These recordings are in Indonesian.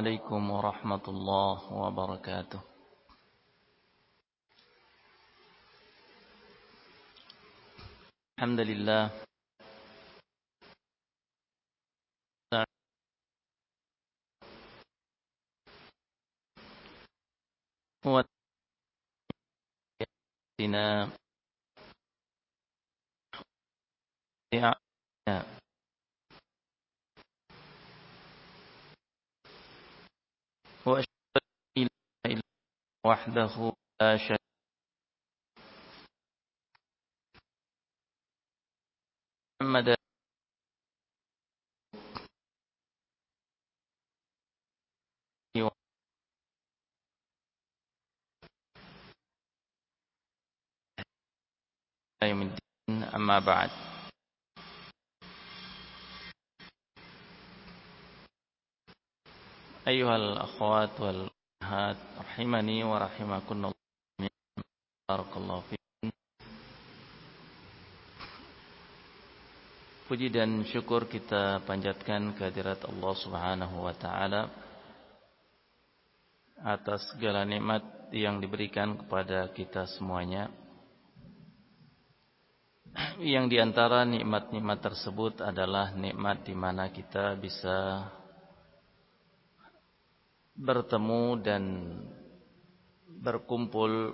عليكم ورحمة الله وبركاته. الحمد لله هو وأشهد أن لا إله إلا الله وحده لا شريك له محمدا يوم الدين. أما بعد. أيها الأخوات والأمهات رحمني ورحمكن الله جميعا. بارك الله فيكم. Puji dan syukur kita panjatkan kehadirat Allah Subhanahu wa taala atas segala nikmat yang diberikan kepada kita semuanya. Yang diantara nikmat-nikmat tersebut adalah nikmat di mana kita bisa bertemu dan berkumpul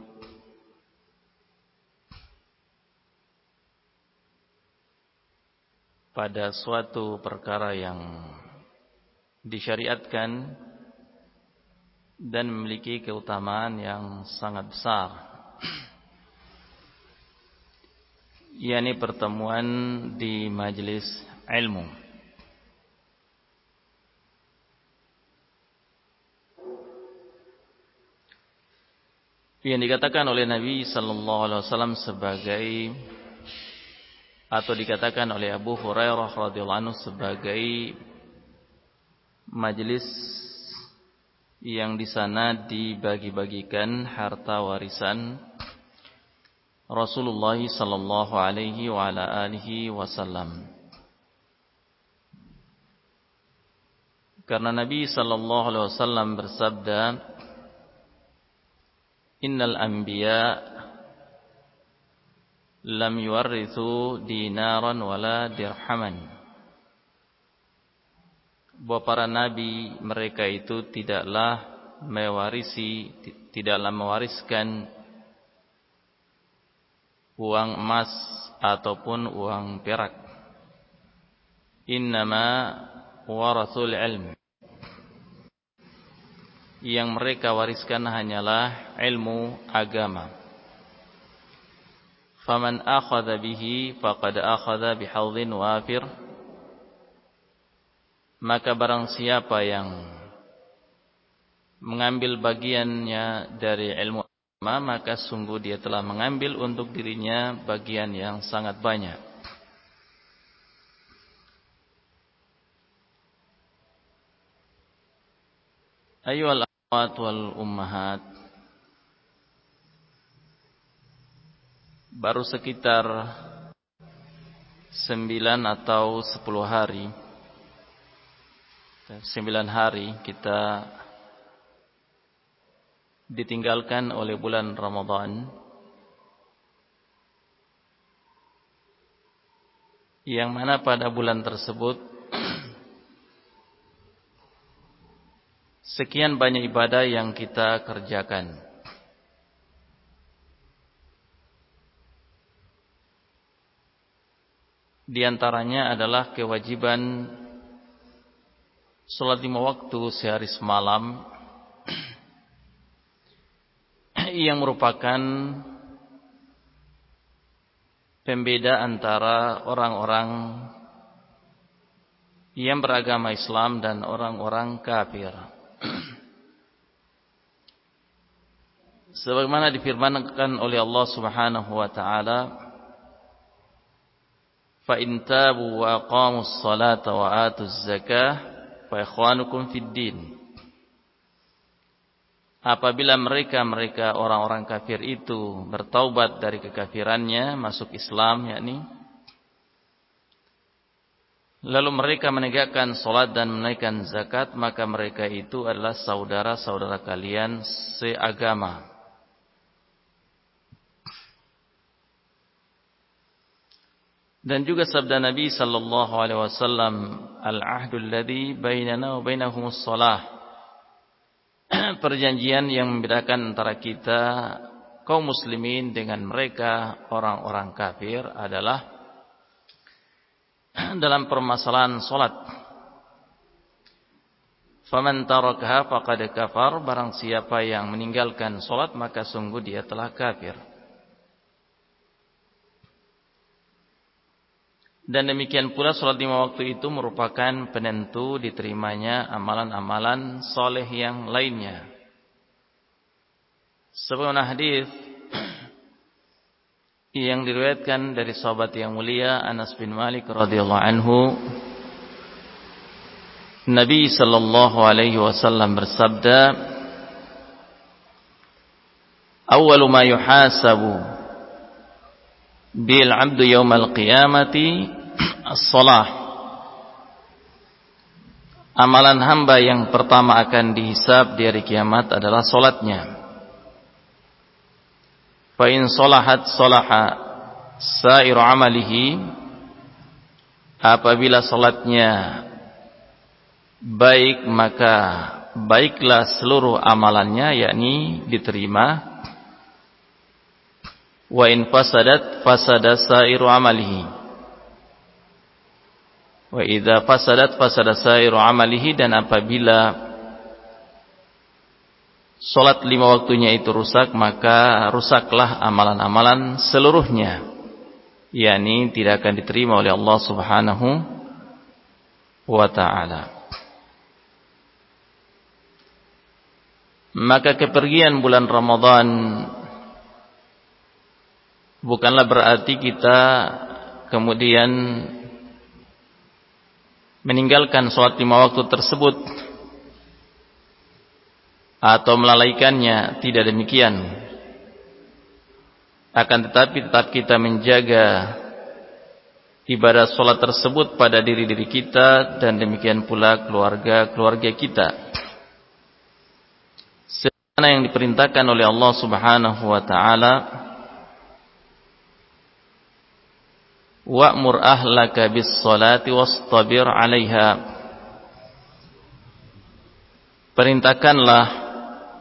pada suatu perkara yang disyariatkan dan memiliki keutamaan yang sangat besar, yakni pertemuan di majelis ilmu. Yang dikatakan oleh Nabi sallallahu alaihi wasallam sebagai, atau dikatakan oleh Abu Hurairah radhiyallahu anhu sebagai majelis yang di sana dibagi-bagikan harta warisan Rasulullah sallallahu alaihi wa ala alihi wasallam. Karena Nabi sallallahu alaihi wasallam bersabda, "Innal anbiya lam yuwarrithu dinaran wala dirhaman." Bahwa para nabi mereka itu tidaklah mewariskan uang emas ataupun uang perak. Innama warathul ilm. Yang mereka wariskan hanyalah ilmu agama. Faman akhadha bihi faqad akhadha bihadhin wafir. Maka barang siapa yang mengambil bagiannya dari ilmu agama, maka sungguh dia telah mengambil untuk dirinya bagian yang sangat banyak. Ayyuhal akhwat wal ummahat, baru sekitar 9 atau 10 hari, 9 hari kita ditinggalkan oleh bulan Ramadan, yang mana pada bulan tersebut sekian banyak ibadah yang kita kerjakan. Di antaranya adalah kewajiban salat 5 waktu sehari semalam yang merupakan pembeda antara orang-orang yang beragama Islam dan orang-orang kafir. Sebagaimana difirmankan oleh Allah Subhanahu wa taala, "Fa in tabu wa aqamus salata wa atuz zakah fa ikhwanukum fid din." Apabila mereka orang-orang kafir itu bertaubat dari kekafirannya, masuk Islam, yakni lalu mereka menegakkan salat dan menunaikan zakat, maka mereka itu adalah saudara-saudara kalian seagama. Dan juga sabda Nabi sallallahu alaihi wasallam, al-ahdul ladzi bainana wa bainahumus shalah. Perjanjian yang membedakan antara kita kaum muslimin dengan mereka orang-orang kafir adalah dalam permasalahan salat. Faman tarakaha faqad kafar, barang siapa yang meninggalkan salat maka sungguh dia telah kafir. Dan demikian pula salat 5 waktu itu merupakan penentu diterimanya amalan-amalan soleh yang lainnya. Sebuah hadis yang diriwayatkan dari sahabat yang mulia Anas bin Malik radhiyallahu anhu, Nabi sallallahu alaihi wasallam bersabda, "Awwalu ma yuhasabu bil 'abdu yaumal qiyamati as-shalah." Amalan hamba yang pertama akan dihisab di hari kiamat adalah salatnya. Fa in salahat salaha sairu amalihi, apabila salatnya baik maka baiklah seluruh amalannya, yakni diterima. Wa in fasadat fasada sairu amalihi, wa idza fasadat fasada sairu amalihi, dan apabila salat 5 waktunya itu rusak, maka rusaklah amalan-amalan seluruhnya, yakni tidak akan diterima oleh Allah Subhanahu wa ta'ala. Maka kepergian bulan Ramadan bukanlah berarti kita kemudian meninggalkan salat 5 waktu tersebut atau melalaikannya, tidak demikian. Akan tetapi tetap kita menjaga ibadah salat tersebut pada diri-diri kita dan demikian pula keluarga-keluarga kita, sebagaimana yang diperintahkan oleh Allah Subhanahu wa taala, wa'mur ahlaka bis salati wastabir 'alaiha. Perintahkanlah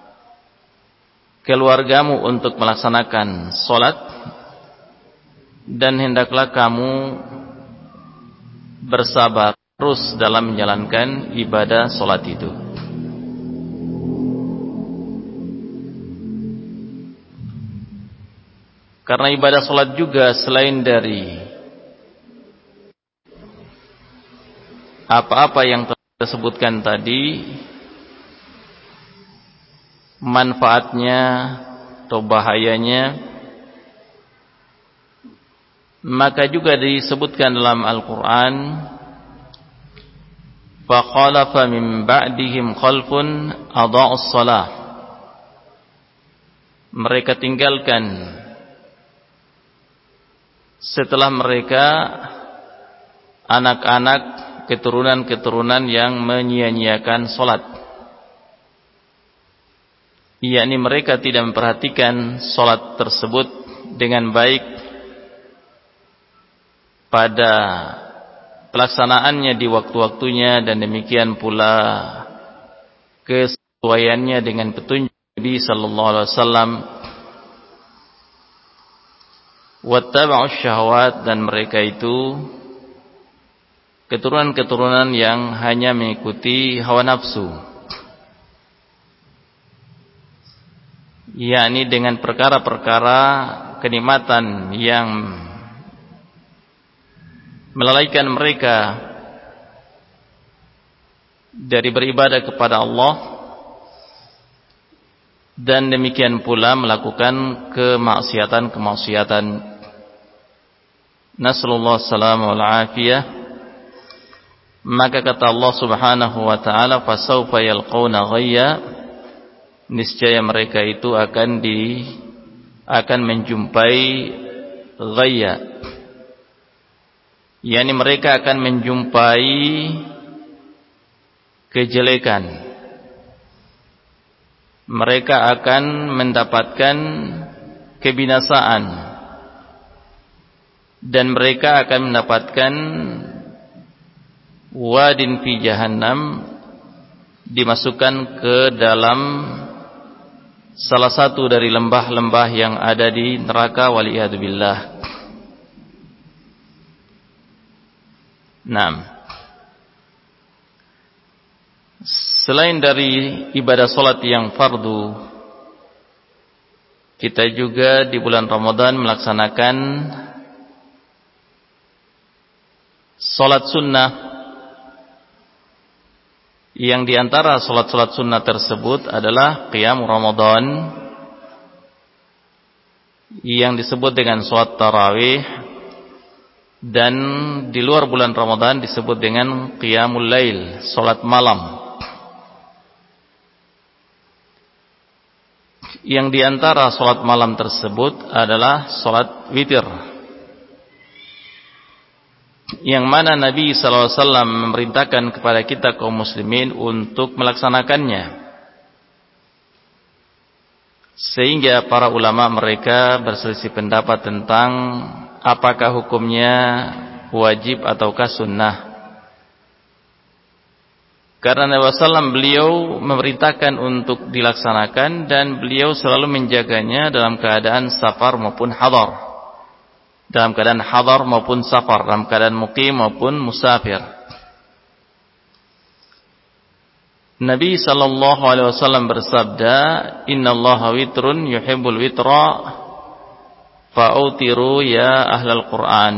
keluargamu untuk melaksanakan salat, dan hendaklah kamu bersabar terus dalam menjalankan ibadah salat itu. Karena ibadah salat juga selain dari apa-apa yang telah disebutkan tadi, manfaatnya atau bahayanya, maka juga disebutkan dalam Al-Quran, فَخَلَفَ مِنْ بَعْدِهِمْ خَلْفٌ أَضَاعُوا الصَّلَاةَ. Mereka tinggalkan setelah mereka anak-anak keturunan-keturunan yang menyia-nyiakan salat, yakni mereka tidak memperhatikan salat tersebut dengan baik pada pelaksanaannya di waktu-waktunya, dan demikian pula kesesuaiannya dengan petunjuk Nabi sallallahu alaihi wasallam. Wattaba'us syahwat, dan mereka itu keturunan-keturunan yang hanya mengikuti hawa nafsu, yakni dengan perkara-perkara kenikmatan yang melalaikan mereka dari beribadah kepada Allah, dan demikian pula melakukan kemaksiatan-kemaksiatan. Nasallallahu salamah wal afiyah. Maka kata Allah Subhanahu wa ta'ala, fasawfa yalqawna ghayya, niscaya mereka itu akan menjumpai ghayya. yakni mereka akan menjumpai kejelekan, mereka akan mendapatkan kebinasaan, dan mereka akan mendapatkan wadin fi jahannam, dimasukkan ke dalam salah satu dari lembah-lembah yang ada di neraka, waliyadzubillah. Naam. Selain dari ibadah salat yang fardu, kita juga di bulan Ramadan melaksanakan salat sunnah, yang diantara salat-salat sunnah tersebut adalah qiyam Ramadan, yang disebut dengan salat tarawih, dan di luar bulan Ramadan disebut dengan qiyamul lail, salat malam. Yang diantara salat malam tersebut adalah salat witir, yang mana Nabi SAW memerintahkan kepada kita kaum muslimin untuk melaksanakannya, sehingga para ulama mereka berselisih pendapat tentang apakah hukumnya wajib ataukah sunnah. Karena Nabi SAW beliau memerintahkan untuk dilaksanakan, dan beliau selalu menjaganya dalam keadaan safar maupun hadar, dalam keadaan hadar maupun safar, dalam keadaan muqim maupun musafir. Nabi SAW bersabda, "Innallaha witrun yuhibbul witra, fa'utiru ya ahlal Qur'an."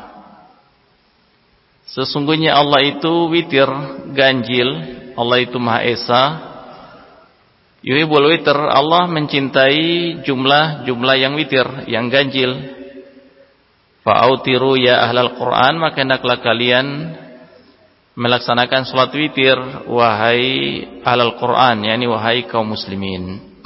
Sesungguhnya Allah itu witir, ganjil. Allah itu Maha Esa. Yuhibbul witr, Allah mencintai jumlah yang witir, yang ganjil. Fa'autiru ya ahlal Qur'an, maka hendaklah kalian melaksanakan salat witir, wahai ahlal Qur'an, yakni wahai kaum muslimin.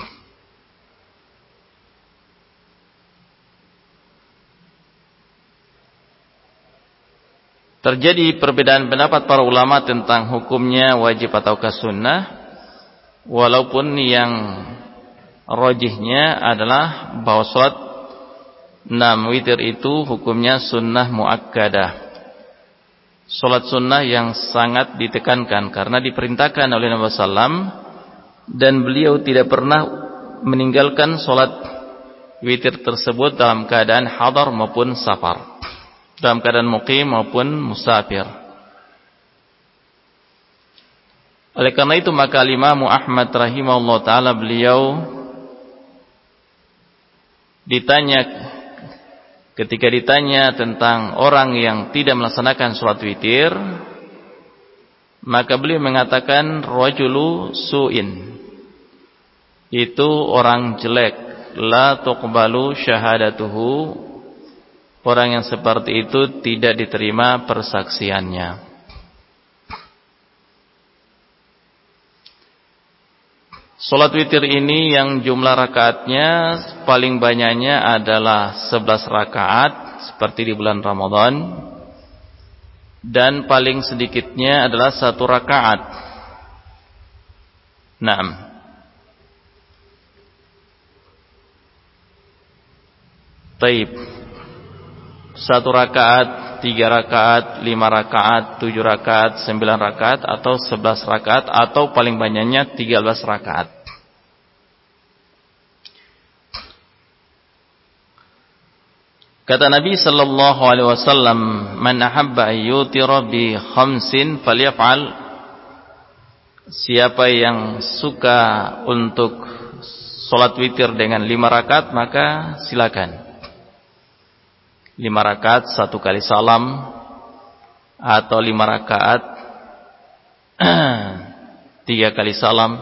Terjadi perbedaan pendapat para ulama tentang hukumnya wajib ataukah sunnah, walaupun yang rajihnya adalah bahwa salat witir itu hukumnya sunnah muakkadah, salat sunnah yang sangat ditekankan, karena diperintahkan oleh Nabi SAW, dan beliau tidak pernah meninggalkan salat witir tersebut dalam keadaan hadar maupun safar, dalam keadaan muqim maupun musafir. Oleh karena itu maka Imam Ahmad rahimahullah ta'ala, beliau ketika ditanya tentang orang yang tidak melaksanakan salat witir, maka beliau mengatakan rajulu su'in, itu orang jelek, la tuqbalu syahadatuhu, orang yang seperti itu tidak diterima persaksiannya. Salat witir ini yang jumlah rakaatnya paling banyaknya adalah 11 rakaat seperti di bulan Ramadan, dan paling sedikitnya adalah 1 rakaat. Naam. Taib. 1 rakaat, 3 rakaat, 5 rakaat, 7 rakaat, 9 rakaat, atau 11 rakaat, atau paling banyaknya 13 rakaat. Kata Nabi sallallahu alaihi wasallam, "Man ahabba ayyutira bi khamsin falyaf'al." Siapa yang suka untuk salat witir dengan 5 rakaat, maka silakan. 5 rakaat 1 kali salam, atau 5 rakaat 3 kali salam.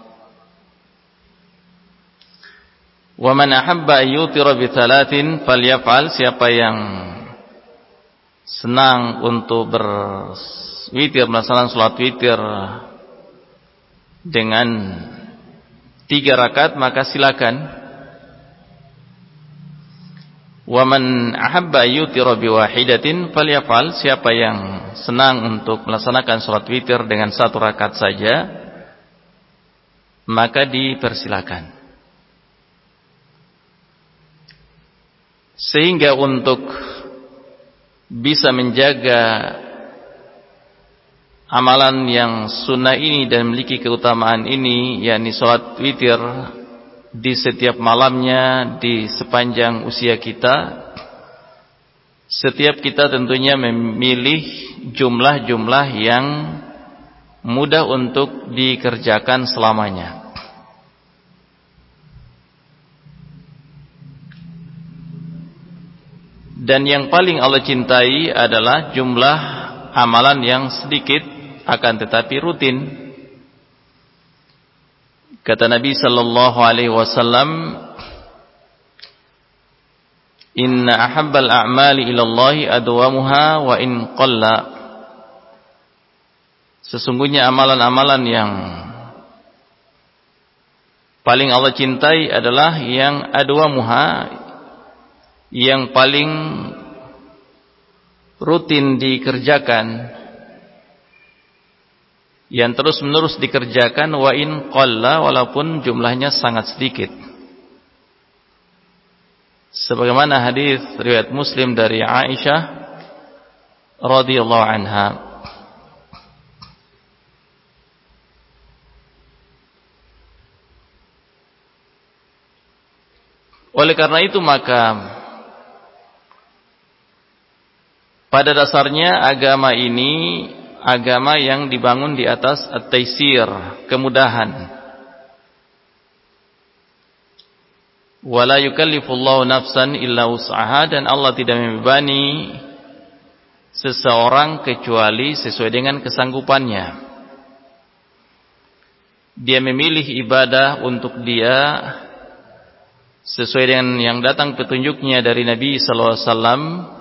Wa man ahabba ayyutira bi thalathin falyaf'al. Siapa yang senang untuk berwitir, melaksanakan salat witir dengan 3 rakaat, maka silakan. Wa man ahabba yutira biwahidatin falyafal, siapa yang senang untuk melaksanakan salat witir dengan 1 rakaat saja, maka dipersilakan. Sehingga untuk bisa menjaga amalan yang sunnah ini dan memiliki keutamaan ini, yakni salat witir di setiap malamnya di sepanjang usia kita, setiap kita tentunya memilih jumlah-jumlah yang mudah untuk dikerjakan selamanya. Dan yang paling Allah cintai adalah jumlah amalan yang sedikit akan tetapi rutin. Kata Nabi sallallahu alaihi wasallam, "Inna ahabbal a'mali ilallahi adwamuha wa in qalla." Sesungguhnya amalan-amalan yang paling Allah cintai adalah yang adwamuha, yang paling rutin dikerjakan, yang terus-menerus dikerjakan, wa in qalla, walaupun jumlahnya sangat sedikit. Sebagaimana hadis riwayat Muslim dari Aisyah radhiyallahu anha. Oleh karena itu maka pada dasarnya agama ini agama yang dibangun di atas at-taisir, kemudahan. Wala yukallifullahu nafsan illa wus'aha, dan Allah tidak membebani seseorang kecuali sesuai dengan kesanggupannya. Dia memilih ibadah untuk dia sesuai dengan yang datang petunjuknya dari Nabi sallallahu alaihi wasallam,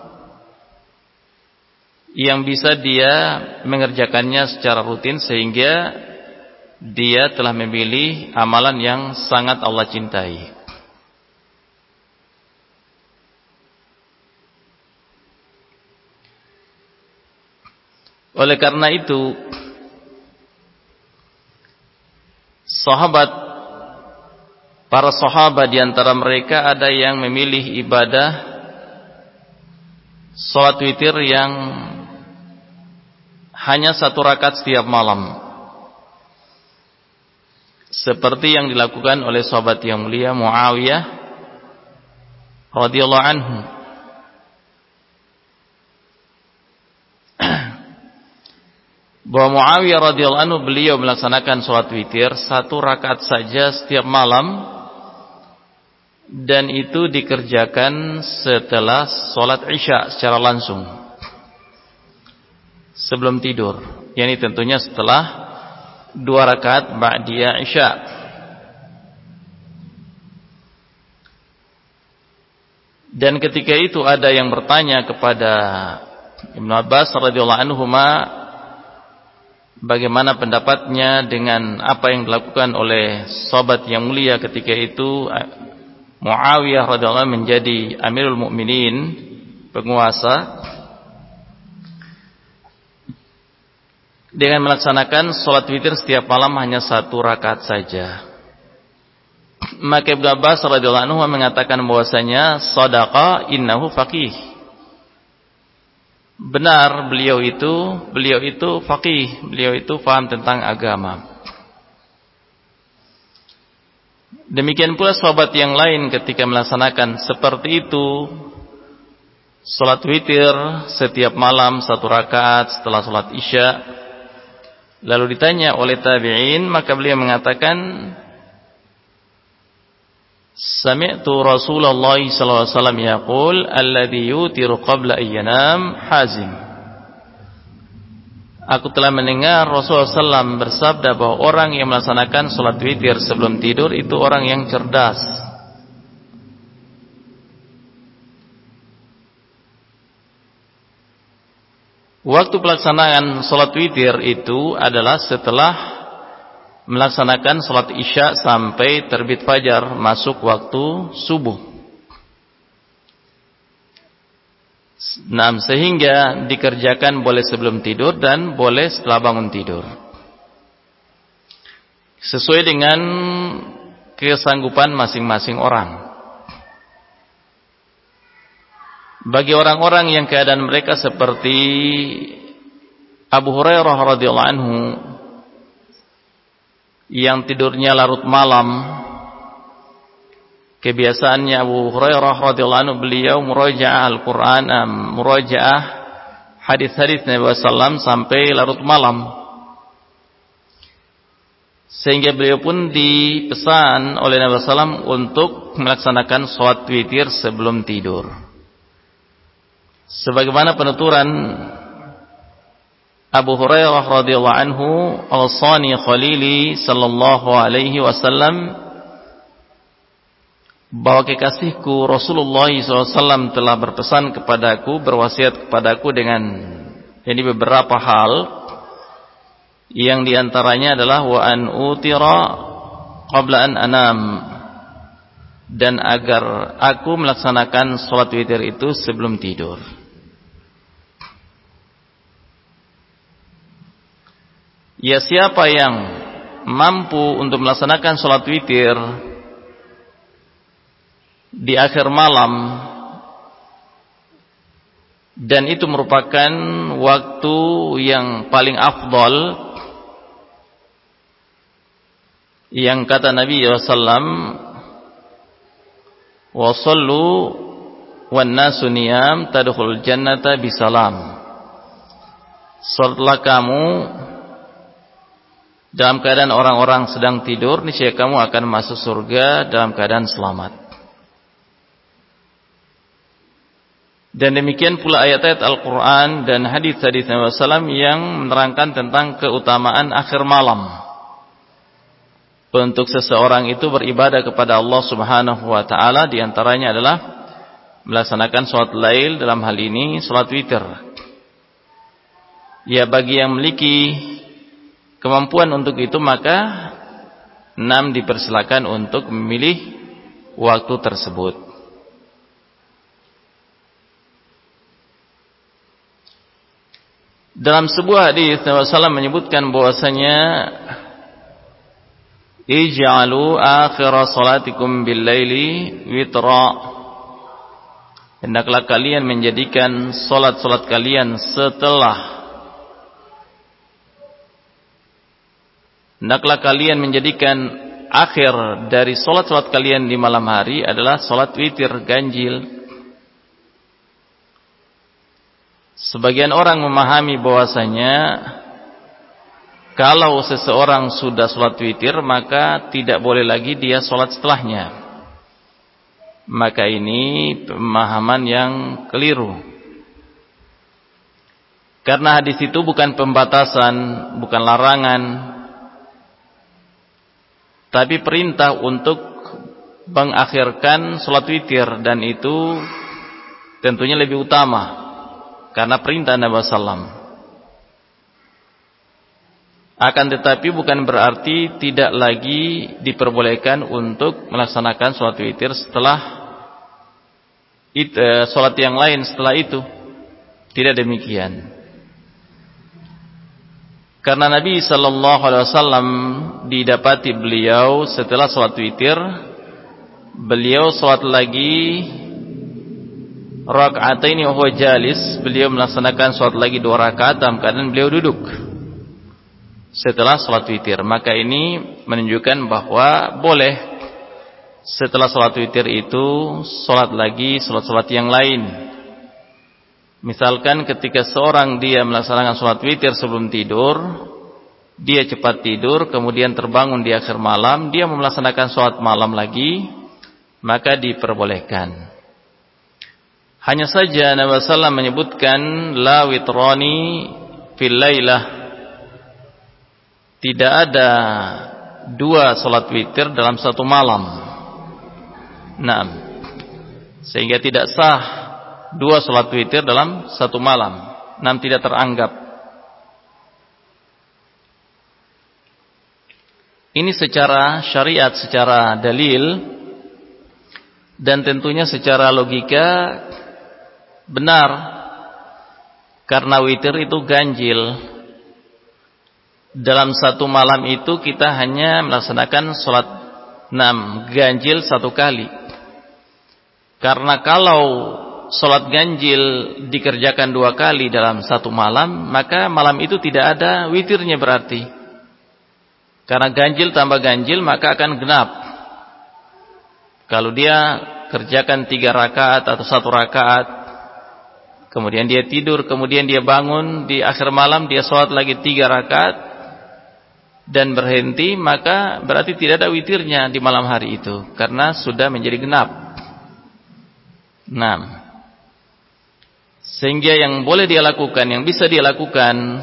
yang bisa dia mengerjakannya secara rutin, sehingga dia telah memilih amalan yang sangat Allah cintai. Oleh karena itu para sahabat di antara mereka ada yang memilih ibadah salat witir yang hanya 1 rakaat setiap malam, seperti yang dilakukan oleh sahabat yang mulia Muawiyah radhiyallahu anhu. Bahwa Muawiyah radhiyallahu anhu, beliau melaksanakan salat witir 1 rakaat saja setiap malam, dan itu dikerjakan setelah salat Isya secara langsung, sebelum tidur, yakni tentunya setelah 2 rakaat ba'diyah Isya. Dan ketika itu ada yang bertanya kepada Ibnu Abbas radhiyallahu anhuma, bagaimana pendapatnya dengan apa yang dilakukan oleh sahabat yang mulia ketika itu Muawiyah radhiyallahu anhu menjadi Amirul Mukminin, penguasa, dengan melaksanakan salat witir setiap malam hanya 1 rakaat saja. Maka Ibnu Abbas radhiyallahu anhu mengatakan bahwasanya sadaqa innahu faqih. Benar, beliau itu faqih, beliau itu paham tentang agama. Demikian pula sahabat yang lain ketika melaksanakan seperti itu, salat witir setiap malam 1 rakaat setelah salat Isya, lalu ditanya oleh tabi'in, maka beliau mengatakan, sami'tu Rasulullah sallallahu alaihi wasallam yaqul alladhi yutiru qabla ayyanam hazim. Aku telah mendengar Rasulullah SAW bersabda bahwa orang yang melaksanakan salat witir sebelum tidur itu orang yang cerdas. Waktu pelaksanaan salat witir itu adalah setelah melaksanakan salat Isya sampai terbit fajar, masuk waktu subuh. Nah, sehingga dikerjakan boleh sebelum tidur dan boleh setelah bangun tidur. Sesuai dengan kesanggupan masing-masing orang. Bagi orang-orang yang keadaan mereka seperti Abu Hurairah radhiyallahu anhu yang tidurnya larut malam, kebiasaannya Abu Hurairah radhiyallahu anhu beliau murajaah Al-Qur'an, murajaah hadis-hadis Nabi sallallahu alaihi wasallam sampai larut malam. Sehingga beliau pun dipesan oleh Nabi sallallahu alaihi wasallam untuk melaksanakan salat witir sebelum tidur. Sebagaimana penuturan Abu Hurairah radhiyallahu anhu, "Awsani Khalili sallallahu alaihi wasallam," bahwa kekasihku Rasulullah SAW telah berpesan kepadaku, berwasiat kepadaku dengan beberapa hal, yang diantaranya adalah wa an utira qabla an anam, dan agar aku melaksanakan salat witir itu sebelum tidur. Ya, siapa yang mampu untuk melaksanakan salat witir di akhir malam, dan itu merupakan waktu yang paling afdal, yang kata Nabi SAW, wa sallu wan nasu niyam tadkhulul jannata bisalam. Salatlah kamu dalam keadaan orang-orang sedang tidur, niscaya kamu akan masuk surga dalam keadaan selamat. Dan demikian pula ayat-ayat Al-Quran dan hadis-hadis Nabi SAW yang menerangkan tentang keutamaan akhir malam untuk seseorang itu beribadah kepada Allah Subhanahu wa taala. Di antaranya adalah melaksanakan salat lail, dalam hal ini salat witir. Ya, bagi yang memiliki kemampuan untuk itu, maka 6 dipersilakan untuk memilih waktu tersebut. Dalam sebuah hadis Nabi SAW menyebutkan bahwasanya ij'alu akhira salatikum bil-laili witra, hendaklah kalian menjadikan salat-salat kalian hendaklah kalian menjadikan akhir dari salat-salat kalian di malam hari adalah salat witir ganjil. Sebagian orang memahami bahwasanya kalau seseorang sudah salat witir, maka tidak boleh lagi dia salat setelahnya. Maka ini pemahaman yang keliru. Karena hadis itu bukan pembatasan, bukan larangan, tapi perintah untuk mengakhirkan salat witir, dan itu tentunya lebih utama karena perintah Nabi SAW. Akan tetapi bukan berarti tidak lagi diperbolehkan untuk melaksanakan salat witir setelah salat yang lain setelah itu. Tidak demikian. Karena Nabi SAW didapati beliau setelah salat witir, beliau salat lagi raka'ataini wa huwa jalis, beliau melaksanakan salat lagi 2 rakaat dalam keadaan beliau duduk setelah salat witir. Maka ini menunjukkan bahwa boleh setelah salat witir itu salat lagi salat-salat yang lain. Misalkan ketika seorang dia melaksanakan salat witir sebelum tidur, dia cepat tidur, kemudian terbangun di akhir malam, dia melaksanakan salat malam lagi, maka diperbolehkan. Hanya saja Nabi SAW menyebutkan la witrani fil lailah, tidak ada 2 salat witir dalam satu malam. Nah, sehingga tidak sah 2 salat witir dalam satu malam. Nah, tidak teranggap. Ini secara syariat, secara dalil, dan tentunya secara logika benar Karena witir itu ganjil. Dalam satu malam itu kita hanya melaksanakan sholat 6 ganjil 1 kali. Karena kalau sholat ganjil dikerjakan 2 kali dalam 1 malam, maka malam itu tidak ada witirnya berarti. Karena ganjil tambah ganjil maka akan genap. Kalau dia kerjakan 3 rakaat atau 1 rakaat, kemudian dia tidur, kemudian dia bangun di akhir malam, dia sholat lagi 3 rakaat dan berhenti, maka berarti tidak ada witirnya di malam hari itu, karena sudah menjadi genap. Nah, sehingga yang boleh dia lakukan, yang bisa dia lakukan,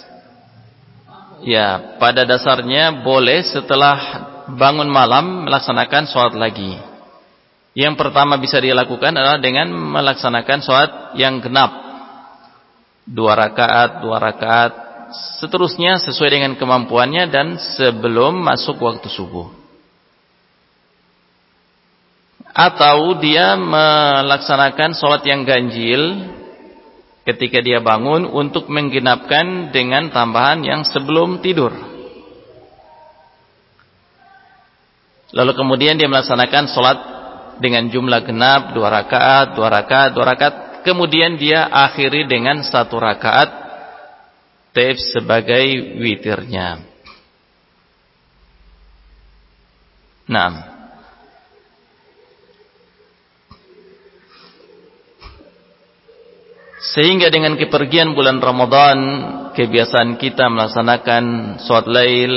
ya pada dasarnya boleh setelah bangun malam melaksanakan sholat lagi. Yang pertama bisa dia lakukan adalah dengan melaksanakan sholat yang genap, 2 rakaat, 2 rakaat, seterusnya sesuai dengan kemampuannya dan sebelum masuk waktu subuh. Atau dia melaksanakan sholat yang ganjil ketika dia bangun untuk menggenapkan dengan tambahan yang sebelum tidur. Lalu kemudian dia melaksanakan sholat dengan jumlah genap 2 rakaat, 2 rakaat, 2 rakaat. Kemudian dia akhiri dengan 1 rakaat sebagai witirnya. Nah, sehingga dengan kepergian bulan Ramadan, kebiasaan kita melaksanakan sholat lail,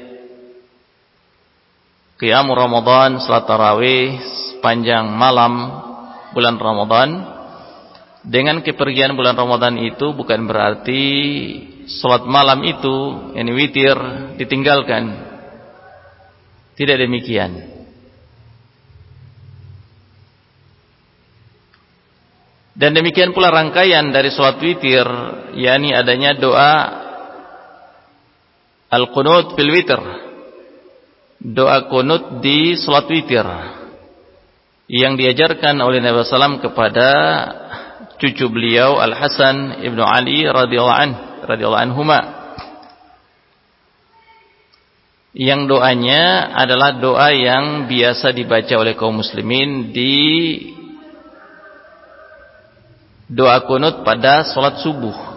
qiyamul Ramadan, salat tarawih sepanjang malam bulan Ramadan. Dengan kepergian bulan Ramadan itu bukan berarti salat malam itu, yakni witir, ditinggalkan. Tidak demikian. Dan demikian pula rangkaian dari salat witir, yakni adanya doa al-qunut fil witir, doa qunut di salat witir, yang diajarkan oleh Nabi SAW kepada cucu beliau Al-Hasan ibnu Ali radhiyallahu anhuma, yang doanya adalah doa yang biasa dibaca oleh kaum muslimin di doa qunut pada salat subuh.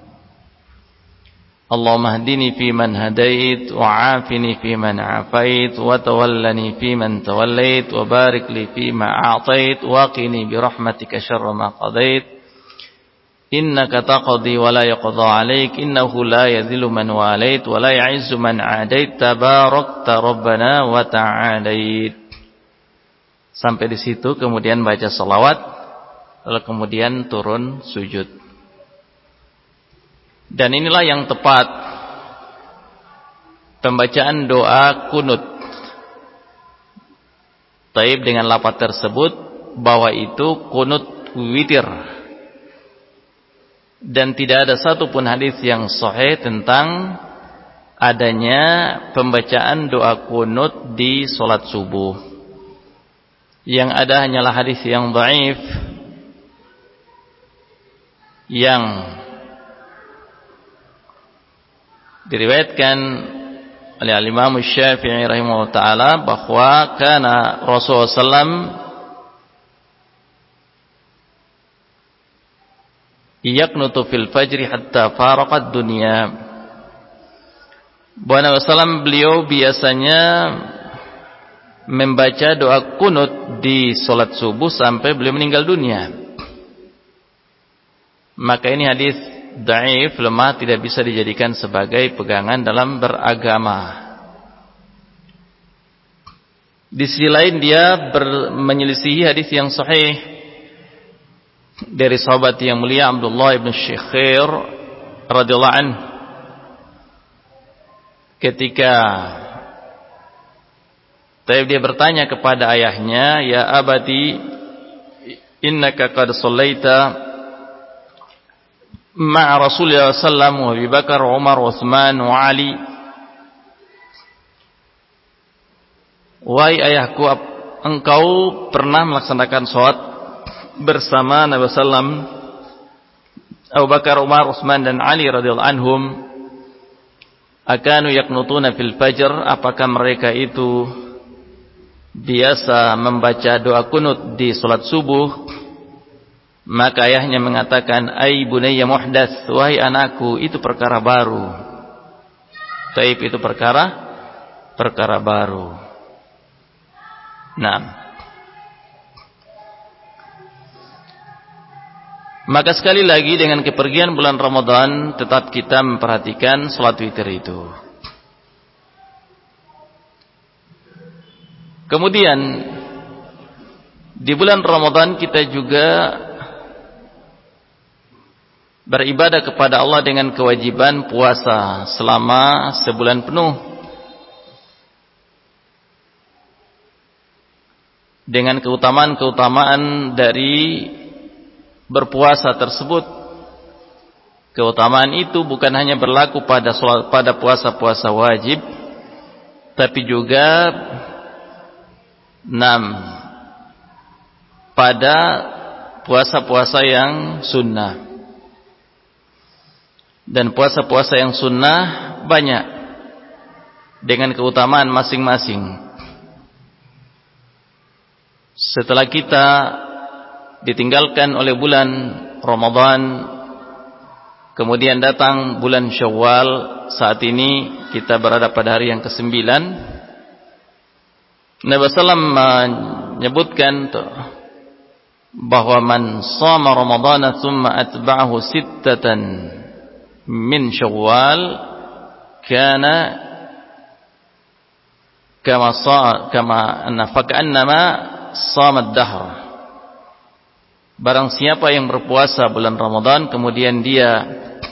Allahumma hdini fi man hadait, wa afini fi man afait, wa tawallani fi man tawallait, wa barik li fi ma a'tait, wa qini bi rahmatika syarra ma qadait. Innaka taqdi wa la yuqda 'alaik, innahu la yadhillu man walait wa la ya'izzu man 'adait, tabarakta rabbana wa ta'alait. Sampai di situ kemudian baca selawat, lalu kemudian turun sujud. Dan inilah yang tepat, pembacaan doa kunut. Taib dengan lafaz tersebut bahwa itu kunut witir. Dan tidak ada satupun hadis yang sahih tentang adanya pembacaan doa kunut di salat subuh. Yang ada hanyalah hadis yang dhaif, yang diriwayatkan oleh Imam Syafi'i rahimahullah ta'ala bahwa kana Rasulullah SAW yaqnutu fil fajri hatta faraqad dunya. Bahwa Nabi SAW beliau biasanya membaca doa kunut di salat subuh sampai beliau meninggal dunia. Maka ini hadis dhaif, lemah, tidak bisa dijadikan sebagai pegangan dalam beragama. Di sisi lain dia menyelisihi hadis yang sahih dari sahabat yang mulia Abdullah ibn Syikhir radhiyallahu anhu, ketika dia bertanya kepada ayahnya, ya abati innaka qad shallaita ma'a Rasulullah sallallahu alaihi wasallam wa Abu Bakar, Umar, Utsman wa Ali. Wahai ayahku, engkau pernah melaksanakan salat bersama Nabi sallam, Abu Bakar, Umar, Utsman dan Ali radhiyallahu anhum akanu yaqnutuna fil fajr, apakah mereka itu biasa membaca doa kunut di salat subuh? Maka ayahnya mengatakan, ai bunayya muhdats, wahai anakku, itu perkara baru. Taib, itu perkara baru. Nah, maka sekali lagi dengan kepergian bulan Ramadan tetap kita memperhatikan salat witir itu. Kemudian di bulan Ramadan kita juga beribadah kepada Allah dengan kewajiban puasa selama sebulan penuh, dengan keutamaan-keutamaan dari berpuasa tersebut. Keutamaan itu bukan hanya berlaku pada puasa-puasa wajib, tapi juga pada puasa-puasa yang sunnah. Dan puasa-puasa yang sunnah banyak dengan keutamaan masing-masing. Setelah kita ditinggalkan oleh bulan Ramadan, kemudian datang bulan Syawal, saat ini kita berada pada hari yang ke-9. Nabi sallallahu menyebutkan bahwa man shama Ramadana thumma atba'ahu sittatan min Syawal kana ka'annama shama ad-dahr. Barang siapa yang berpuasa bulan Ramadan kemudian dia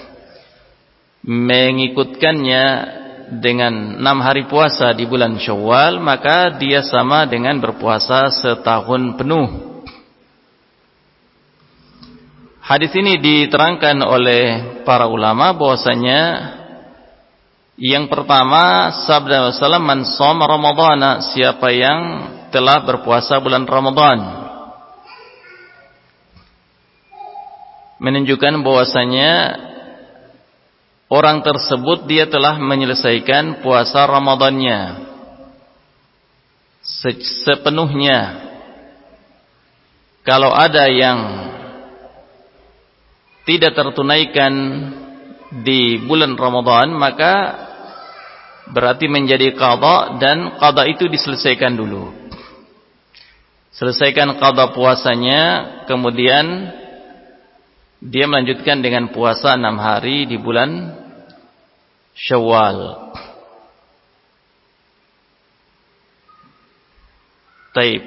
mengikutkannya dengan 6 hari puasa di bulan Syawal, maka dia sama dengan berpuasa setahun penuh. Hadis ini diterangkan oleh para ulama bahwasanya yang pertama sabda Rasulullah, man shoma Ramadhana, siapa yang telah berpuasa bulan Ramadan, menunjukkan bahwasanya orang tersebut dia telah menyelesaikan puasa Ramadannya sepenuhnya. Kalau ada yang tidak tertunaikan di bulan Ramadan, maka berarti menjadi qada, dan qada itu diselesaikan dulu. Selesaikan qada puasanya, kemudian dia melanjutkan dengan puasa 6 hari di bulan Syawal. Taib.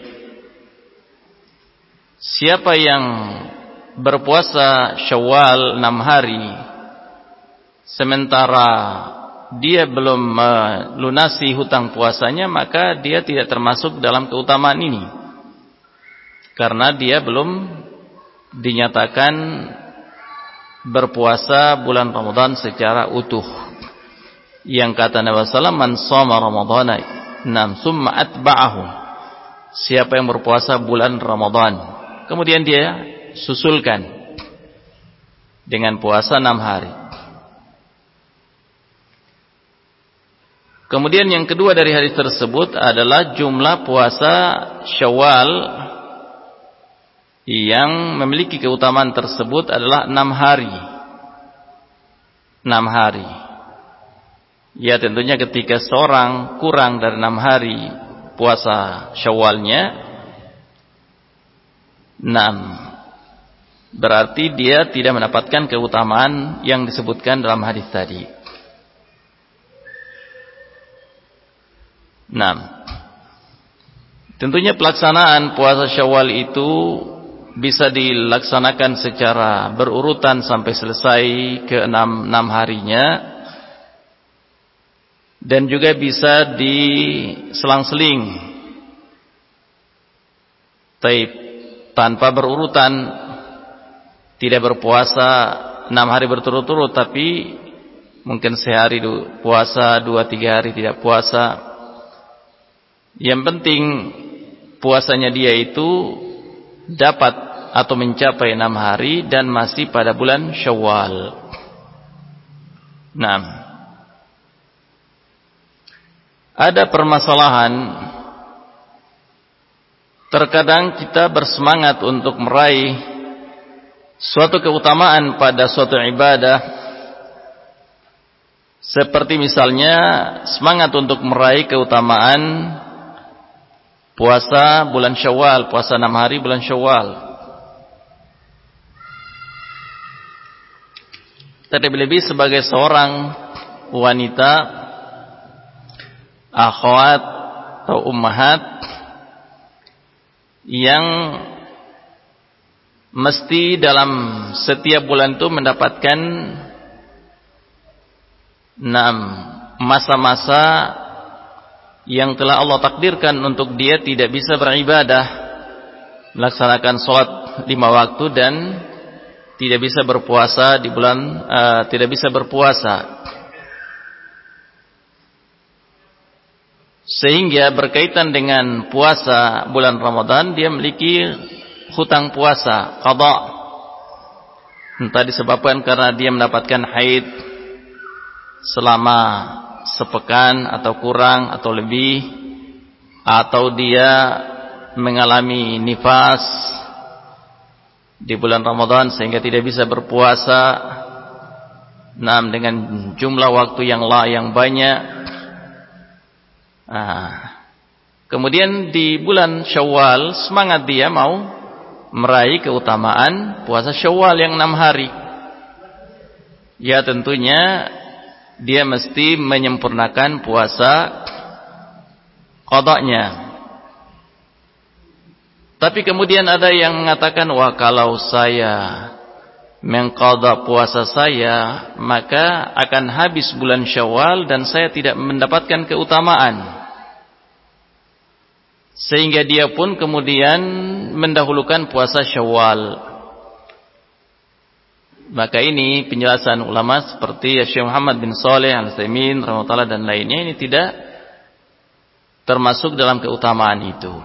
Siapa yang berpuasa Syawal 6 hari sementara dia belum melunasi hutang puasanya, maka dia tidak termasuk dalam keutamaan ini, karena dia belum dinyatakan berpuasa bulan Ramadan secara utuh. Yang kata Nabi sallallahu alaihi wasallam, man shoma Ramadhana summa atba'ahu, siapa yang berpuasa bulan Ramadan kemudian dia susulkan dengan puasa 6 hari. Kemudian yang kedua dari hadis tersebut adalah jumlah puasa Syawal yang memiliki keutamaan tersebut adalah 6 hari. 6 hari. Ya, tentunya ketika seorang kurang dari 6 hari puasa Syawalnya, 6, berarti dia tidak mendapatkan keutamaan yang disebutkan dalam hadis tadi. 6. Tentunya pelaksanaan puasa Syawal itu bisa dilaksanakan secara berurutan sampai selesai ke 6 harinya, dan juga bisa diselang-seling, tanpa berurutan, tidak berpuasa 6 hari berturut-turut, tapi mungkin sehari puasa, 2-3 hari tidak puasa. Yang penting puasanya dia itu dapat atau mencapai 6 hari dan masih pada bulan Syawal. Nah, ada permasalahan. Terkadang kita bersemangat untuk meraih suatu keutamaan pada suatu ibadah, seperti misalnya semangat untuk meraih keutamaan puasa bulan Syawal, puasa 6 hari bulan Syawal. Terlebih-lebih sebagai seorang wanita, akhwat atau ummahat yang mesti dalam setiap bulan itu mendapatkan 6 masa-masa yang telah Allah takdirkan untuk dia tidak bisa beribadah, melaksanakan sholat 5 waktu dan tidak bisa berpuasa di bulan tidak bisa berpuasa. Sehingga berkaitan dengan puasa bulan Ramadan, dia memiliki hutang puasa, qada. Entah disebabkan karena dia mendapatkan haid selama sepekan atau kurang atau lebih, atau dia mengalami nifas di bulan Ramadan sehingga tidak bisa berpuasa dengan jumlah waktu yang banyak. Kemudian di bulan Syawal semangat dia mau meraih keutamaan puasa Syawal yang 6 hari. Ya tentunya dia mesti menyempurnakan puasa qadanya. Tapi kemudian ada yang mengatakan, wah kalau saya mengqadha puasa saya, maka akan habis bulan Syawal dan saya tidak mendapatkan keutamaan. Sehingga dia pun kemudian mendahulukan puasa Syawal. Maka ini penjelasan ulama seperti Syekh Muhammad bin Shalih Al-Utsaimin rahimahullah dan lainnya, ini tidak termasuk dalam keutamaan itu.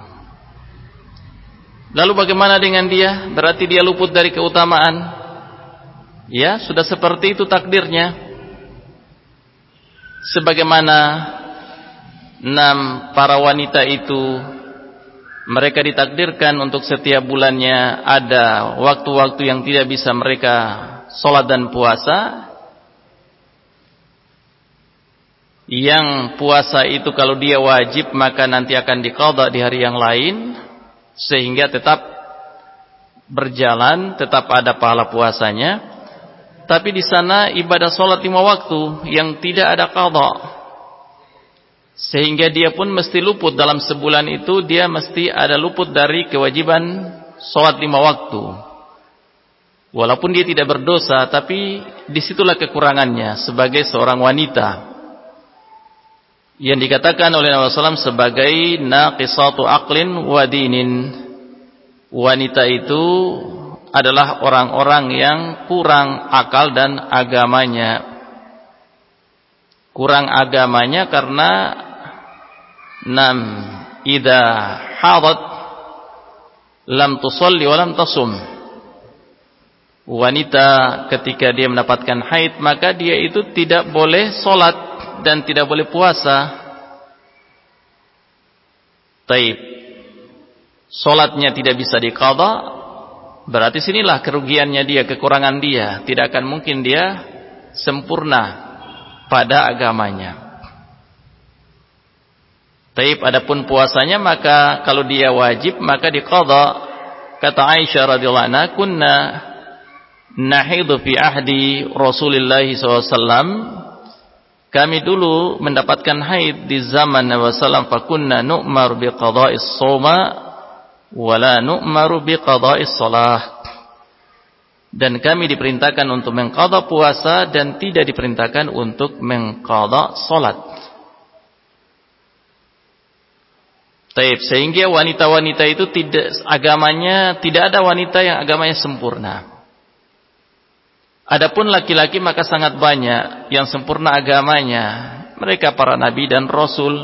Lalu bagaimana dengan dia? Berarti dia luput dari keutamaan. Ya, sudah seperti itu takdirnya. Sebagaimana 6 para wanita itu, mereka ditakdirkan untuk setiap bulannya ada waktu-waktu yang tidak bisa mereka sholat dan puasa. Yang puasa itu kalau dia wajib maka nanti akan diqadha di hari yang lain, sehingga tetap berjalan, tetap ada pahala puasanya. Tapi di sana ibadah sholat 5 waktu yang tidak ada qadha, sehingga dia pun mesti luput dalam sebulan itu, dia mesti ada luput dari kewajiban sholat 5 waktu. Walaupun dia tidak berdosa, tapi disitulah kekurangannya sebagai seorang wanita, yang dikatakan oleh Nabi SAW sebagai naqisatu aqlin wa dinin. Wanita itu adalah orang-orang yang kurang akal dan agamanya. Kurang agamanya karena idza hadat lam tusalli wa lam tasum. Wanita ketika dia mendapatkan haid, maka dia itu tidak boleh sholat dan tidak boleh puasa. Taib, sholatnya tidak bisa diqadha, berarti sinilah kerugiannya dia, kekurangan dia. Tidak akan mungkin dia sempurna pada agamanya. Taib, adapun puasanya maka kalau dia wajib maka diqadha. Kata Aisyah radhiyallahu anha, kunna nahidu fi ahdi Rasulullah SAW. Kami dulu mendapatkan haid di zaman Nabi SAW. Fakunna nu'mar biqadha'is shoma wala nu'maru biqadha'is shalah. Dan kami diperintahkan untuk mengqadha puasa dan tidak diperintahkan untuk mengqadha salat. Taib, sehingga wanita-wanita itu tidak, agamanya tidak ada wanita yang agamanya sempurna. Adapun laki-laki maka sangat banyak yang sempurna agamanya. Mereka para nabi dan rasul.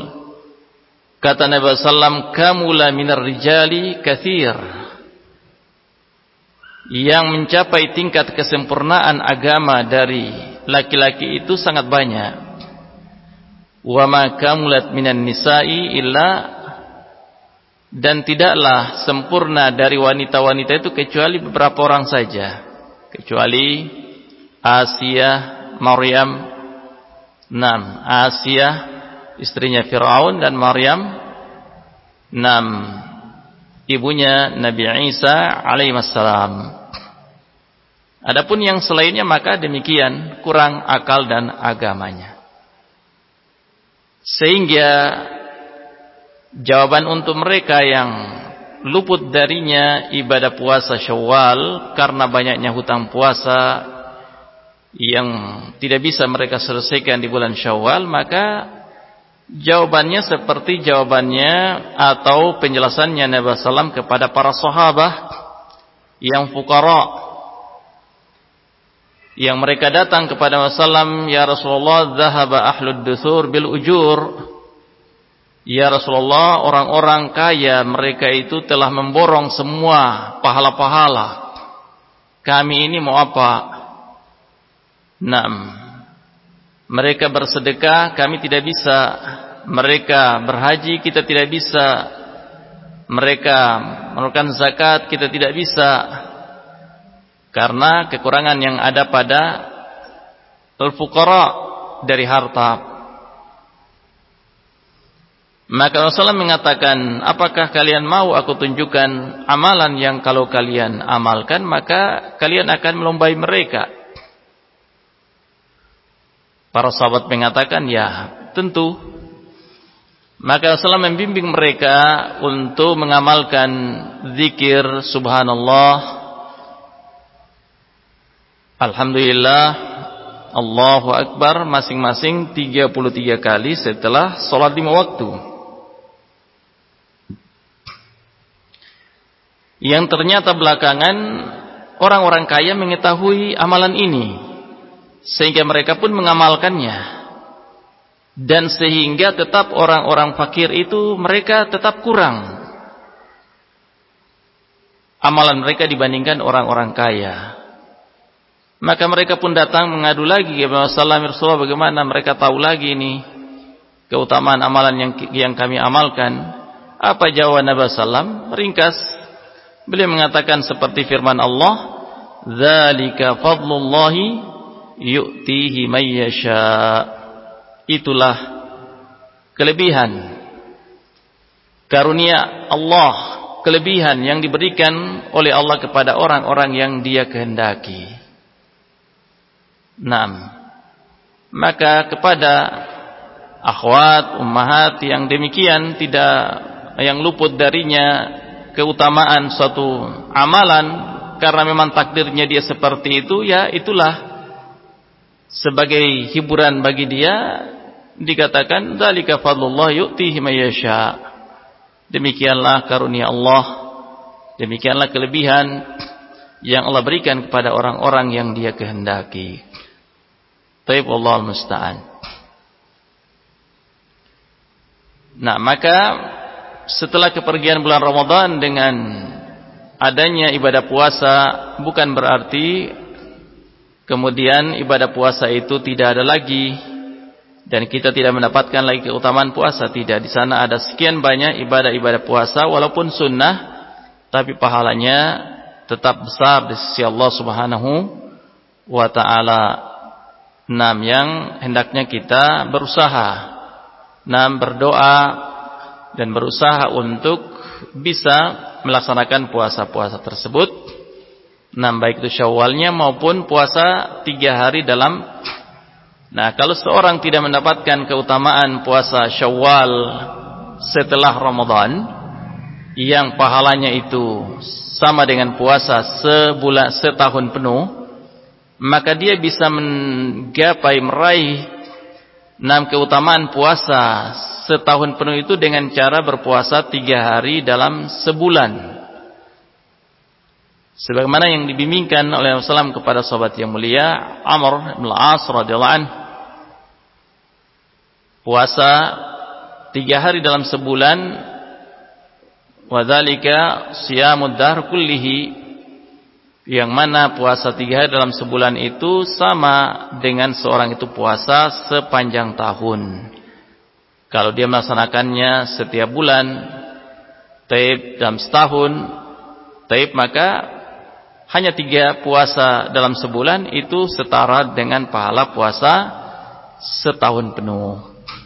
Kata Nabi sallallahu alaihi wasallam, kamula minar rijali katsir yang mencapai tingkat kesempurnaan agama dari laki-laki itu sangat banyak. Wa ma kamulat minan nisa'i illa, dan tidaklah sempurna dari wanita-wanita itu kecuali beberapa orang saja, kecuali Asia, Maryam, Asia istrinya Fir'aun, dan Maryam ibunya Nabi Isa alaihissalam. Adapun yang selainnya maka demikian kurang akal dan agamanya. Sehingga jawaban untuk mereka yang luput darinya ibadah puasa Syawal karena banyaknya hutang puasa yang tidak bisa mereka selesaikan di bulan Syawal, maka jawabannya seperti jawabannya atau penjelasannya Nabi SAW kepada para sahabat yang fuqara, yang mereka datang kepada Rasulullah, ya Rasulullah, dhahaba ahlud duthur bil ujur. Ya Rasulullah, orang-orang kaya mereka itu telah memborong semua pahala-pahala. Kami ini mau apa? Mereka bersedekah, kami tidak bisa. Mereka berhaji, kita tidak bisa. Mereka mengeluarkan zakat, kita tidak bisa. Karena kekurangan yang ada pada al-fuqara dari harta. Maka Rasulullah mengatakan, apakah kalian mau aku tunjukkan amalan yang kalau kalian amalkan maka kalian akan melombai mereka? Para sahabat mengatakan, ya tentu. Maka Rasulullah membimbing mereka untuk mengamalkan zikir subhanallah, alhamdulillah, Allahu Akbar masing-masing 33 kali setelah sholat 5 waktu. Yang ternyata belakangan orang-orang kaya mengetahui amalan ini, sehingga mereka pun mengamalkannya. Dan sehingga tetap orang-orang fakir itu mereka tetap kurang amalan mereka dibandingkan orang-orang kaya. Maka mereka pun datang mengadu lagi kepada Rasulullah, bagaimana mereka tahu lagi ini keutamaan amalan yang kami amalkan. Apa jawaban Nabi sallallahu? Ringkas, beliau mengatakan seperti firman Allah, "Dzalika fadlullahi yu'tihi may yasha." Itulah kelebihan karunia Allah, kelebihan yang diberikan oleh Allah kepada orang-orang yang Dia kehendaki. Maka kepada akhwat, ummahat yang demikian, yang luput darinya keutamaan suatu amalan karena memang takdirnya dia seperti itu, ya itulah sebagai hiburan bagi dia dikatakan dzalika fadlullah yu'tihi may yasha. Demikianlah karunia Allah, demikianlah kelebihan yang Allah berikan kepada orang-orang yang Dia kehendaki. Taib Allah al-musta'an. Maka setelah kepergian bulan Ramadan dengan adanya ibadah puasa, bukan berarti kemudian ibadah puasa itu tidak ada lagi dan kita tidak mendapatkan lagi keutamaan puasa. Tidak, di sana ada sekian banyak ibadah-ibadah puasa walaupun sunnah, tapi pahalanya tetap besar di sisi Allah Subhanahu wa taala. Yang hendaknya kita berusaha, berdoa dan berusaha untuk bisa melaksanakan puasa-puasa tersebut. Baik itu Syawalnya maupun puasa 3 hari dalam. Kalau seorang tidak mendapatkan keutamaan puasa Syawal setelah Ramadan yang pahalanya itu sama dengan puasa setahun penuh, maka dia bisa meraih keutamaan puasa setahun penuh itu dengan cara berpuasa 3 hari dalam sebulan. Sebagaimana yang dibimbingkan oleh Rasulullah kepada sahabat yang mulia Amr bin Al-As radhiyallahu anhu, puasa 3 hari dalam sebulan, wa dzalika shiyamud dahr kullihi, yang mana puasa 3 hari dalam sebulan itu sama dengan seorang itu puasa sepanjang tahun. Kalau dia melaksanakannya setiap bulan, taib dalam setahun, taib maka hanya 3 puasa dalam sebulan itu setara dengan pahala puasa setahun penuh.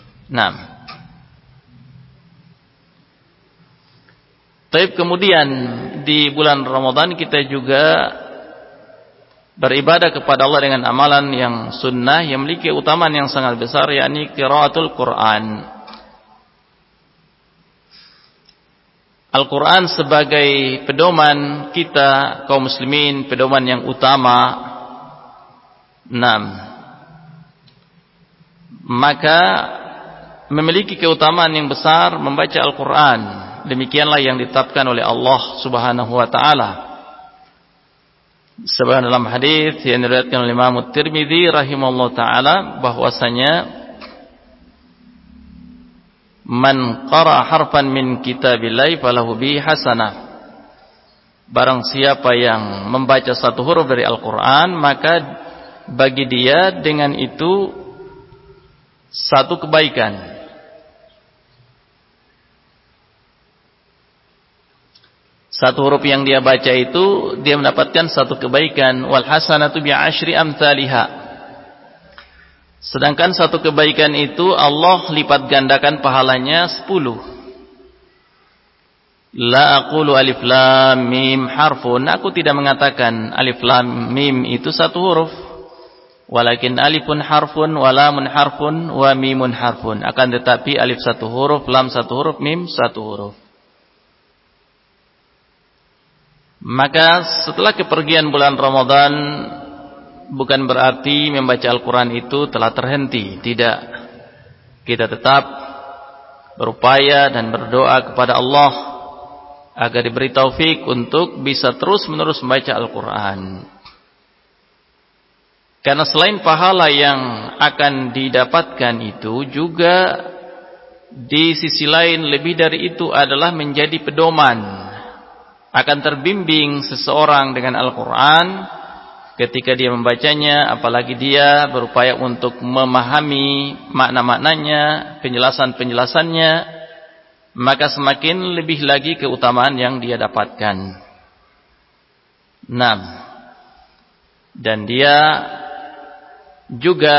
Taib kemudian di bulan Ramadan kita juga beribadah kepada Allah dengan amalan yang sunnah yang memiliki utamaan yang sangat besar, yakni qiraatul Quran. Al-Quran sebagai pedoman kita kaum muslimin, pedoman yang utama. Maka memiliki keutamaan yang besar membaca Al-Quran. Demikianlah yang ditetapkan oleh Allah Subhanahu wa taala. Sebagaimana dalam hadis yang diriwayatkan oleh Imam Tirmidzi rahimahullah taala bahwasanya man qara harfan min kitabillahi falahu bi hasanah. Barang siapa yang membaca satu huruf dari Al-Quran, maka bagi dia dengan itu satu kebaikan. Satu huruf yang dia baca itu dia mendapatkan satu kebaikan. Wal hasanatu bi asyri amsalihha. Sedangkan satu kebaikan itu Allah lipat gandakan pahalanya 10. La aqulu alif lam mim harfun. Aku tidak mengatakan alif lam mim itu satu huruf. Walakin alifun harfun, wa lamun harfun, wa mimun harfun. Akan tetapi alif satu huruf, lam satu huruf, mim satu huruf. Maka setelah kepergian bulan Ramadan, bukan berarti membaca Al-Quran itu telah terhenti. Tidak. Kita tetap berupaya dan berdoa kepada Allah agar diberi taufik untuk bisa terus-menerus membaca Al-Quran. Karena selain pahala yang akan didapatkan itu, juga di sisi lain lebih dari itu adalah menjadi pedoman. Akan terbimbing seseorang dengan Al-Quran ketika dia membacanya, apalagi dia berupaya untuk memahami makna-maknanya, penjelasan-penjelasannya, maka semakin lebih lagi keutamaan yang dia dapatkan. Dan dia juga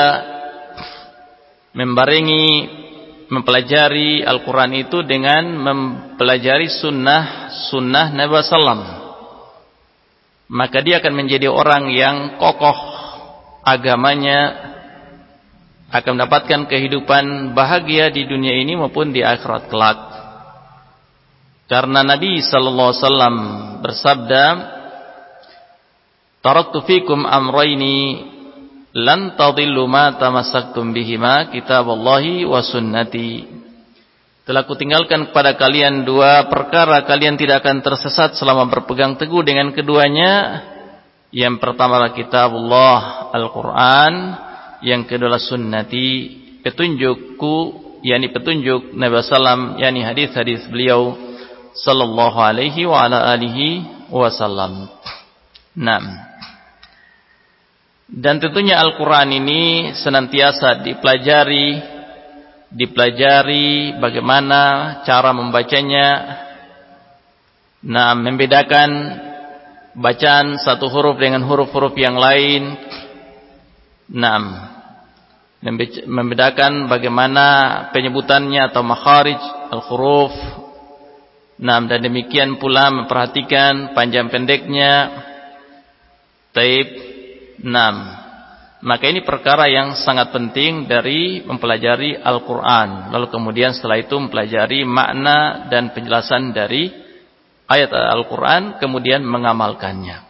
mempelajari Al-Quran itu dengan mempelajari sunnah Nabi Sallam. Maka dia akan menjadi orang yang kokoh agamanya, akan mendapatkan kehidupan bahagia di dunia ini maupun di akhirat kelak. Karena Nabi sallallahu alaihi wasallam bersabda, "Taraktu fikum amrayni lan tadillu ma tamassaktum bihima kitaballahi wa sunnati." Telah kutinggalkan kepada kalian 2 perkara, kalian tidak akan tersesat selama berpegang teguh dengan keduanya. Yang pertama adalah kitabullah Al-Quran, yang kedua adalah sunnati, petunjukku, yakni petunjuk Nabi sallam, yakni hadis-hadis beliau sallallahu alaihi wa ala alihi wasallam. Dan tentunya Al-Quran ini senantiasa dipelajari bagaimana cara membacanya. Membedakan bacaan satu huruf dengan huruf-huruf yang lain. Membedakan bagaimana penyebutannya atau makharij al-huruf. Dan demikian pula memperhatikan panjang pendeknya. Maka ini perkara yang sangat penting dari mempelajari Al-Quran. Lalu kemudian setelah itu mempelajari makna dan penjelasan dari ayat Al-Quran, kemudian mengamalkannya.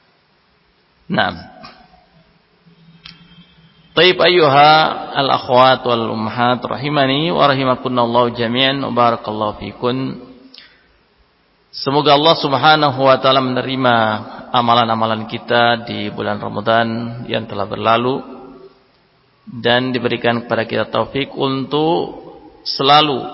Taib ayyuha al-akhwat wal ummahat rahimani wa rahimakunallahu jami'an wa barakallahu fikun. Semoga Allah Subhanahu wa taala menerima amalan-amalan kita di bulan Ramadan yang telah berlalu dan diberikan kepada kita taufik untuk selalu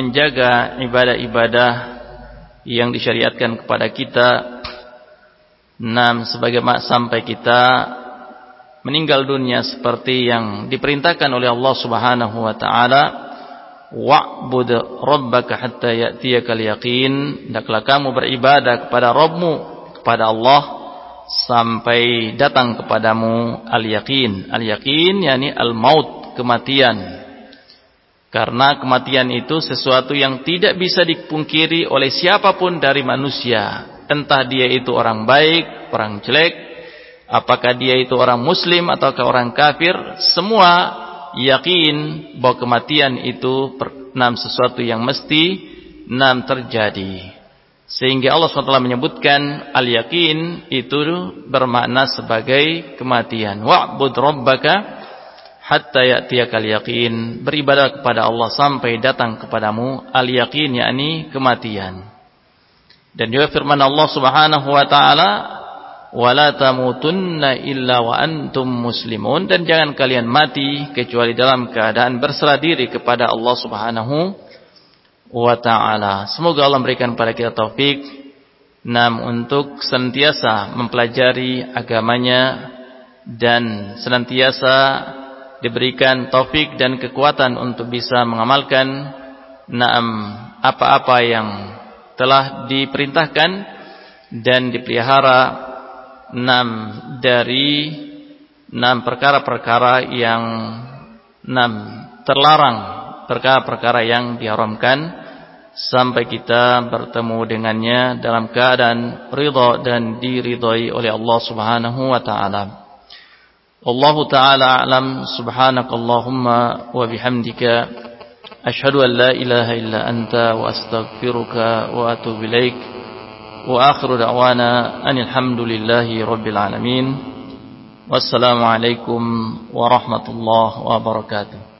menjaga ibadah-ibadah yang disyariatkan kepada kita sampai kita meninggal dunia seperti yang diperintahkan oleh Allah Subhanahu wa taala, wa'bud rabbaka hatta ya'tiyakal yaqin, hendaklah kamu beribadah kepada Rabbmu, kepada Allah sampai datang kepadamu al-yaqin. Al-yaqin yakni al-maut, kematian. Karena kematian itu sesuatu yang tidak bisa dipungkiri oleh siapapun dari manusia. Entah dia itu orang baik, orang jelek, apakah dia itu orang muslim ataukah orang kafir, semua yakin bahwa kematian itu sesuatu yang mesti terjadi. Sehingga Allah SWT menyebutkan al-yakin itu bermakna sebagai kematian. Wa'bud rabbaka hatta ya'tiyakal yaqin, beribadah kepada Allah sampai datang kepadamu al-yaqin, yakni kematian. Dan juga firman Allah Subhanahu wa taala, wala tamutunna illa wa antum muslimun, dan jangan kalian mati kecuali dalam keadaan berserah diri kepada Allah Subhanahu wa taala. Semoga Allah memberikan kepada kita taufik untuk senantiasa mempelajari agamanya dan senantiasa diberikan taufik dan kekuatan untuk bisa mengamalkan apa-apa yang telah diperintahkan dan dipelihara dari perkara-perkara yang terlarang, perkara-perkara yang diharamkan, sampai kita bertemu dengannya dalam keadaan ridha dan diridhai oleh Allah Subhanahu wa taala. Allah ta'ala a'lam. Subhanakallahumma wa bihamdika ashhadu an la ilaha illa anta wa astaghfiruka wa atubu ilaik. Wa akhiru da'wana anil hamdulillahi rabbil alamin. Wassalamu alaikum warahmatullahi wabarakatuh.